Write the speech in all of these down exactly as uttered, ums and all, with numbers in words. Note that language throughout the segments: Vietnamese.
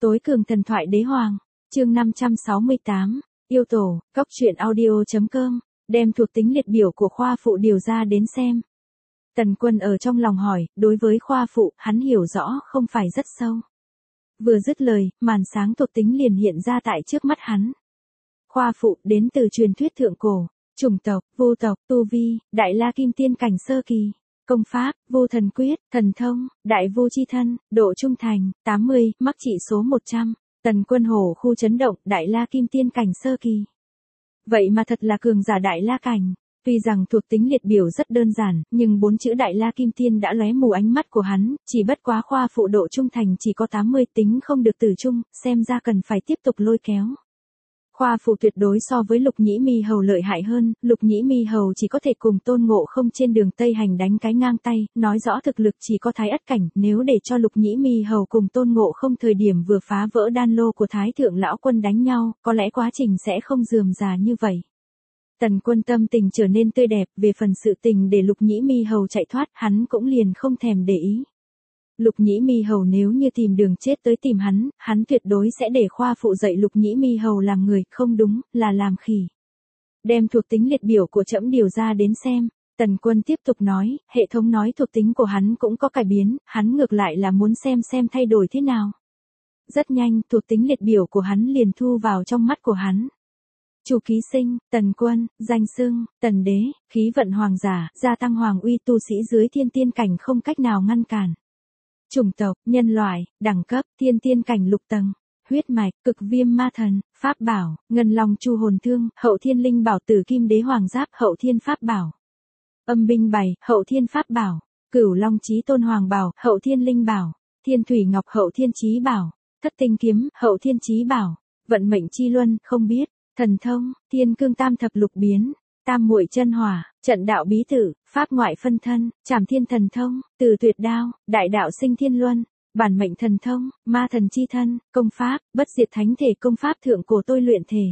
Tối cường thần thoại đế hoàng, chương năm trăm sáu mươi tám, yêu tổ, cóc truyện audio.com, đem thuộc tính liệt biểu của khoa phụ điều ra đến xem. Tần Quân ở trong lòng hỏi, đối với khoa phụ, hắn hiểu rõ không phải rất sâu. Vừa dứt lời, màn sáng thuộc tính liền hiện ra tại trước mắt hắn. Khoa phụ đến từ truyền thuyết thượng cổ, chủng tộc, vô tộc, tu vi, đại la kim tiên cảnh sơ kỳ. Công pháp, vô thần quyết, thần thông, đại vô chi thân, độ trung thành, tám mươi, mắc trị số một trăm. Tần Quân hổ khu chấn động, đại la kim tiên cảnh sơ kỳ. Vậy mà thật là cường giả đại la cảnh. Tuy rằng thuộc tính liệt biểu rất đơn giản, nhưng bốn chữ đại la kim tiên đã lóe mù ánh mắt của hắn, chỉ bất quá khoa phụ độ trung thành chỉ có tám mươi, tính không được tử trung, xem ra cần phải tiếp tục lôi kéo. Khoa phụ tuyệt đối so với Lục Nhĩ Mi Hầu lợi hại hơn, Lục Nhĩ Mi Hầu chỉ có thể cùng Tôn Ngộ Không trên đường Tây Hành đánh cái ngang tay, nói rõ thực lực chỉ có Thái Ất cảnh, nếu để cho Lục Nhĩ Mi Hầu cùng Tôn Ngộ Không thời điểm vừa phá vỡ đan lô của Thái Thượng Lão Quân đánh nhau, có lẽ quá trình sẽ không rườm rà như vậy. Tần Quân tâm tình trở nên tươi đẹp, về phần sự tình để Lục Nhĩ Mi Hầu chạy thoát, hắn cũng liền không thèm để ý. Lục Nhĩ Mi Hầu nếu như tìm đường chết tới tìm hắn, hắn tuyệt đối sẽ để khoa phụ dạy Lục Nhĩ Mi Hầu làm người, không đúng, là làm khỉ. Đem thuộc tính liệt biểu của trẫm điều ra đến xem. Tần Quân tiếp tục nói, hệ thống nói thuộc tính của hắn cũng có cải biến, hắn ngược lại là muốn xem xem thay đổi thế nào. Rất nhanh, thuộc tính liệt biểu của hắn liền thu vào trong mắt của hắn. Chủ ký sinh, Tần Quân, danh xưng, Tần Đế, khí vận hoàng giả, gia tăng hoàng uy, tu sĩ dưới thiên tiên cảnh không cách nào ngăn cản. Chủng tộc, nhân loại, đẳng cấp, thiên tiên cảnh lục tầng, huyết mạch, cực viêm ma thần, pháp bảo, ngân long chu hồn thương, hậu thiên linh bảo tử kim đế hoàng giáp, hậu thiên pháp bảo. Âm binh bày, hậu thiên pháp bảo, cửu long chí tôn hoàng bảo, hậu thiên linh bảo, thiên thủy ngọc hậu thiên chí bảo, thất tinh kiếm, hậu thiên chí bảo, vận mệnh chi luân, không biết. Thần thông, thiên cương tam thập lục biến, tam muội chân hỏa, trận đạo bí tử, pháp ngoại phân thân, trảm thiên thần thông, từ tuyệt đao, đại đạo sinh thiên luân, bản mệnh thần thông, ma thần chi thân, công pháp, bất diệt thánh thể công pháp thượng cổ tôi luyện thể.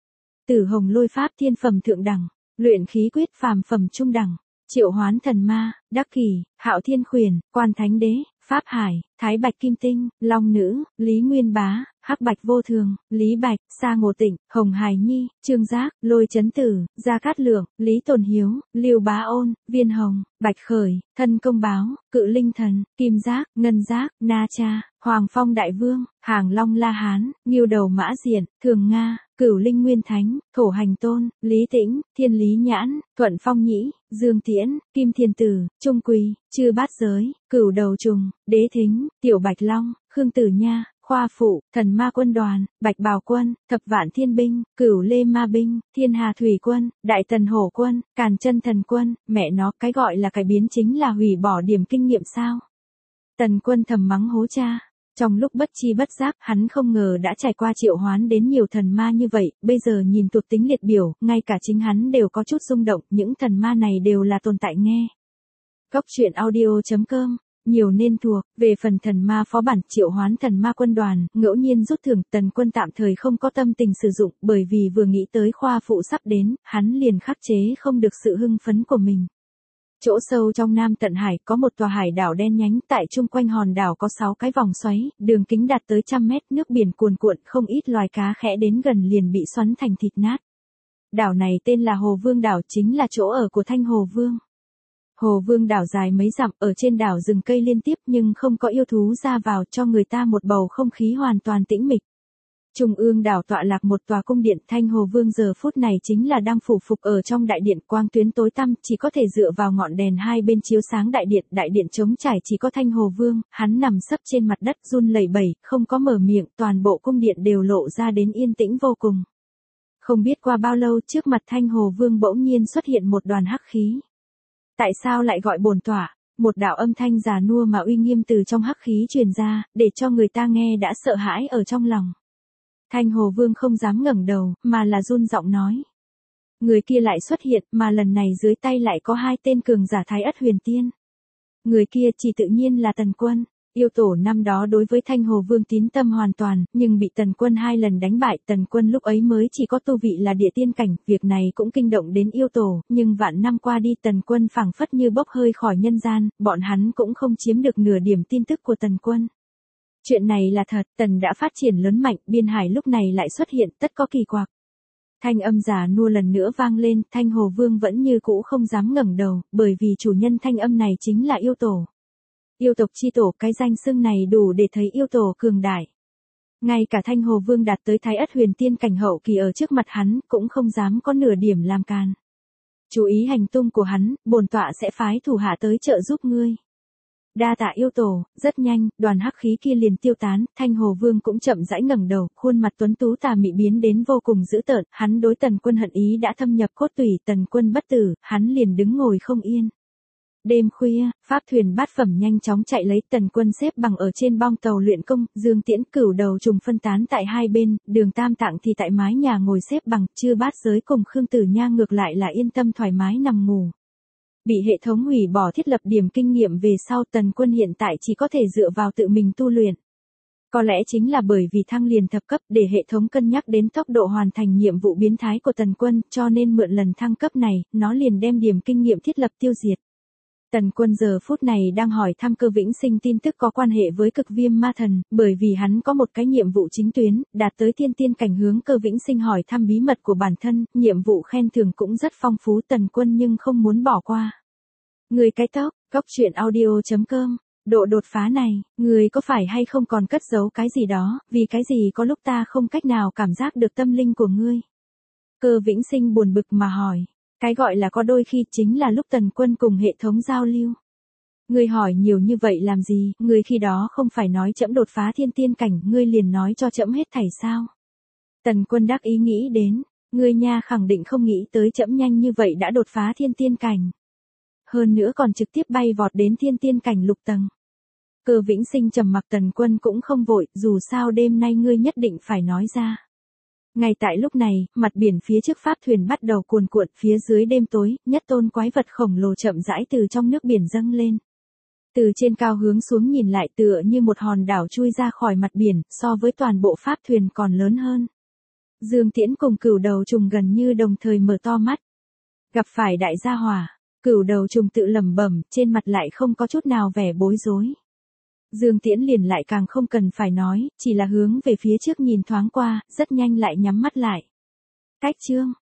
Tử hồng lôi pháp thiên phẩm thượng đẳng, luyện khí quyết phàm phẩm trung đẳng, triệu hoán thần ma, đắc kỷ, hạo thiên khuyển, quan thánh đế, pháp hải, thái bạch kim tinh, long nữ, lý nguyên bá, hắc bạch vô thường, lý bạch, sa ngộ tịnh, hồng hải nhi, trương giác, lôi chấn tử, gia cát lượng, lý tồn hiếu, lưu bá ôn, viên hồng, bạch khởi, thân công báo, cự linh thần, kim giác, ngân giác, na cha, hoàng phong đại vương, hàng long la hán, nghiêu đầu mã diện, thường nga, cửu linh nguyên thánh, thổ hành tôn, lý tĩnh, thiên lý nhãn, thuận phong nhĩ, dương tiễn, kim thiên tử, trung quỳ, chư bát giới, cửu đầu trùng, đế thính, tiểu bạch long, khương tử nha, khoa phụ, thần ma quân đoàn, bạch bào quân, thập vạn thiên binh, cửu lê ma binh, thiên hà thủy quân, đại tần hổ quân, càn chân thần quân, mẹ nó, cái gọi là cải biến chính là hủy bỏ điểm kinh nghiệm sao. Tần Quân thầm mắng hố cha. Trong lúc bất chi bất giác, hắn không ngờ đã trải qua triệu hoán đến nhiều thần ma như vậy, bây giờ nhìn thuộc tính liệt biểu, ngay cả chính hắn đều có chút rung động, những thần ma này đều là tồn tại nghe. Cóc truyện audio.com, nhiều nên thuộc, về phần thần ma phó bản triệu hoán thần ma quân đoàn, ngẫu nhiên rút thưởng, Tần Quân tạm thời không có tâm tình sử dụng, bởi vì vừa nghĩ tới khoa phụ sắp đến, hắn liền khắc chế không được sự hưng phấn của mình. Chỗ sâu trong Nam Tận Hải có một tòa hải đảo đen nhánh, tại chung quanh hòn đảo có sáu cái vòng xoáy, đường kính đạt tới trăm mét, nước biển cuồn cuộn, không ít loài cá khẽ đến gần liền bị xoắn thành thịt nát. Đảo này tên là Hồ Vương đảo, chính là chỗ ở của Thanh Hồ Vương. Hồ Vương đảo dài mấy dặm, ở trên đảo rừng cây liên tiếp nhưng không có yêu thú ra vào, cho người ta một bầu không khí hoàn toàn tĩnh mịch. Trung ương đảo tọa lạc một tòa cung điện, Thanh Hồ Vương giờ phút này chính là đang phủ phục ở trong đại điện, quang tuyến tối tăm, chỉ có thể dựa vào ngọn đèn hai bên chiếu sáng đại điện, đại điện trống trải chỉ có Thanh Hồ Vương, hắn nằm sấp trên mặt đất run lẩy bẩy, không có mở miệng, toàn bộ cung điện đều lộ ra đến yên tĩnh vô cùng. Không biết qua bao lâu, trước mặt Thanh Hồ Vương bỗng nhiên xuất hiện một đoàn hắc khí. Tại sao lại gọi bổn tọa? Một đạo âm thanh già nua mà uy nghiêm từ trong hắc khí truyền ra, để cho người ta nghe đã sợ hãi ở trong lòng. Thanh Hồ Vương không dám ngẩng đầu, mà là run giọng nói. Người kia lại xuất hiện, mà lần này dưới tay lại có hai tên cường giả Thái Ất huyền tiên. Người kia chỉ tự nhiên là Tần Quân. Yêu tổ năm đó đối với Thanh Hồ Vương tín tâm hoàn toàn, nhưng bị Tần Quân hai lần đánh bại. Tần Quân lúc ấy mới chỉ có tu vị là địa tiên cảnh, việc này cũng kinh động đến yêu tổ, nhưng vạn năm qua đi Tần Quân phảng phất như bốc hơi khỏi nhân gian, bọn hắn cũng không chiếm được nửa điểm tin tức của Tần Quân. Chuyện này là thật, Tần đã phát triển lớn mạnh, biên hải lúc này lại xuất hiện, tất có kỳ quặc. Thanh âm già nua lần nữa vang lên, Thanh Hồ Vương vẫn như cũ không dám ngẩng đầu, bởi vì chủ nhân thanh âm này chính là yêu tổ. Yêu tộc chi tổ, cái danh xưng này đủ để thấy yêu tổ cường đại. Ngay cả Thanh Hồ Vương đạt tới Thái Ất Huyền Tiên cảnh hậu kỳ ở trước mặt hắn, cũng không dám có nửa điểm làm can. Chú ý hành tung của hắn, bổn tọa sẽ phái thủ hạ tới trợ giúp ngươi. Đa tạ yêu tổ. Rất nhanh, đoàn hắc khí kia liền tiêu tán, Thanh Hồ Vương cũng chậm rãi ngẩng đầu, khuôn mặt tuấn tú tà mị biến đến vô cùng dữ tợn, hắn đối Tần Quân hận ý đã thâm nhập cốt tủy, Tần Quân bất tử, hắn liền đứng ngồi không yên. Đêm khuya, pháp thuyền bát phẩm nhanh chóng chạy lấy, Tần Quân xếp bằng ở trên bong tàu luyện công, Dương Tiễn Cửu Đầu trùng phân tán tại hai bên, Đường Tam Tạng thì tại mái nhà ngồi xếp bằng, Chư Bát Giới cùng Khương Tử Nha ngược lại là yên tâm thoải mái nằm ngủ. Bị hệ thống hủy bỏ thiết lập điểm kinh nghiệm về sau, Tần Quân hiện tại chỉ có thể dựa vào tự mình tu luyện. Có lẽ chính là bởi vì thăng liền thập cấp để hệ thống cân nhắc đến tốc độ hoàn thành nhiệm vụ biến thái của Tần Quân, cho nên mượn lần thăng cấp này, nó liền đem điểm kinh nghiệm thiết lập tiêu diệt. Tần Quân giờ phút này đang hỏi thăm Cơ Vĩnh Sinh tin tức có quan hệ với Cực Viêm Ma Thần, bởi vì hắn có một cái nhiệm vụ chính tuyến, đạt tới thiên tiên cảnh, hướng Cơ Vĩnh Sinh hỏi thăm bí mật của bản thân, nhiệm vụ khen thưởng cũng rất phong phú, Tần Quân nhưng không muốn bỏ qua. Người cái tóc, góc truyện audio chấm com, độ đột phá này, người có phải hay không còn cất giấu cái gì đó, vì cái gì có lúc ta không cách nào cảm giác được tâm linh của ngươi. Cơ Vĩnh Sinh buồn bực mà hỏi. Cái gọi là có đôi khi chính là lúc Tần Quân cùng hệ thống giao lưu. Ngươi hỏi nhiều như vậy làm gì, ngươi khi đó không phải nói trẫm đột phá thiên tiên cảnh, ngươi liền nói cho trẫm hết thảy sao. Tần Quân đắc ý nghĩ đến, ngươi nha khẳng định không nghĩ tới trẫm nhanh như vậy đã đột phá thiên tiên cảnh. Hơn nữa còn trực tiếp bay vọt đến thiên tiên cảnh lục tầng. Cơ Vĩnh Sinh trầm mặc, Tần Quân cũng không vội, dù sao đêm nay ngươi nhất định phải nói ra. Ngay tại lúc này, mặt biển phía trước pháp thuyền bắt đầu cuồn cuộn, phía dưới đêm tối, nhất tôn quái vật khổng lồ chậm rãi từ trong nước biển dâng lên. Từ trên cao hướng xuống nhìn lại tựa như một hòn đảo chui ra khỏi mặt biển, so với toàn bộ pháp thuyền còn lớn hơn. Dương Tiễn cùng Cửu Đầu trùng gần như đồng thời mở to mắt. Gặp phải đại gia hỏa, Cửu Đầu trùng tự lẩm bẩm, trên mặt lại không có chút nào vẻ bối rối. Dương Tiễn liền lại càng không cần phải nói, chỉ là hướng về phía trước nhìn thoáng qua, rất nhanh lại nhắm mắt lại. Cách chương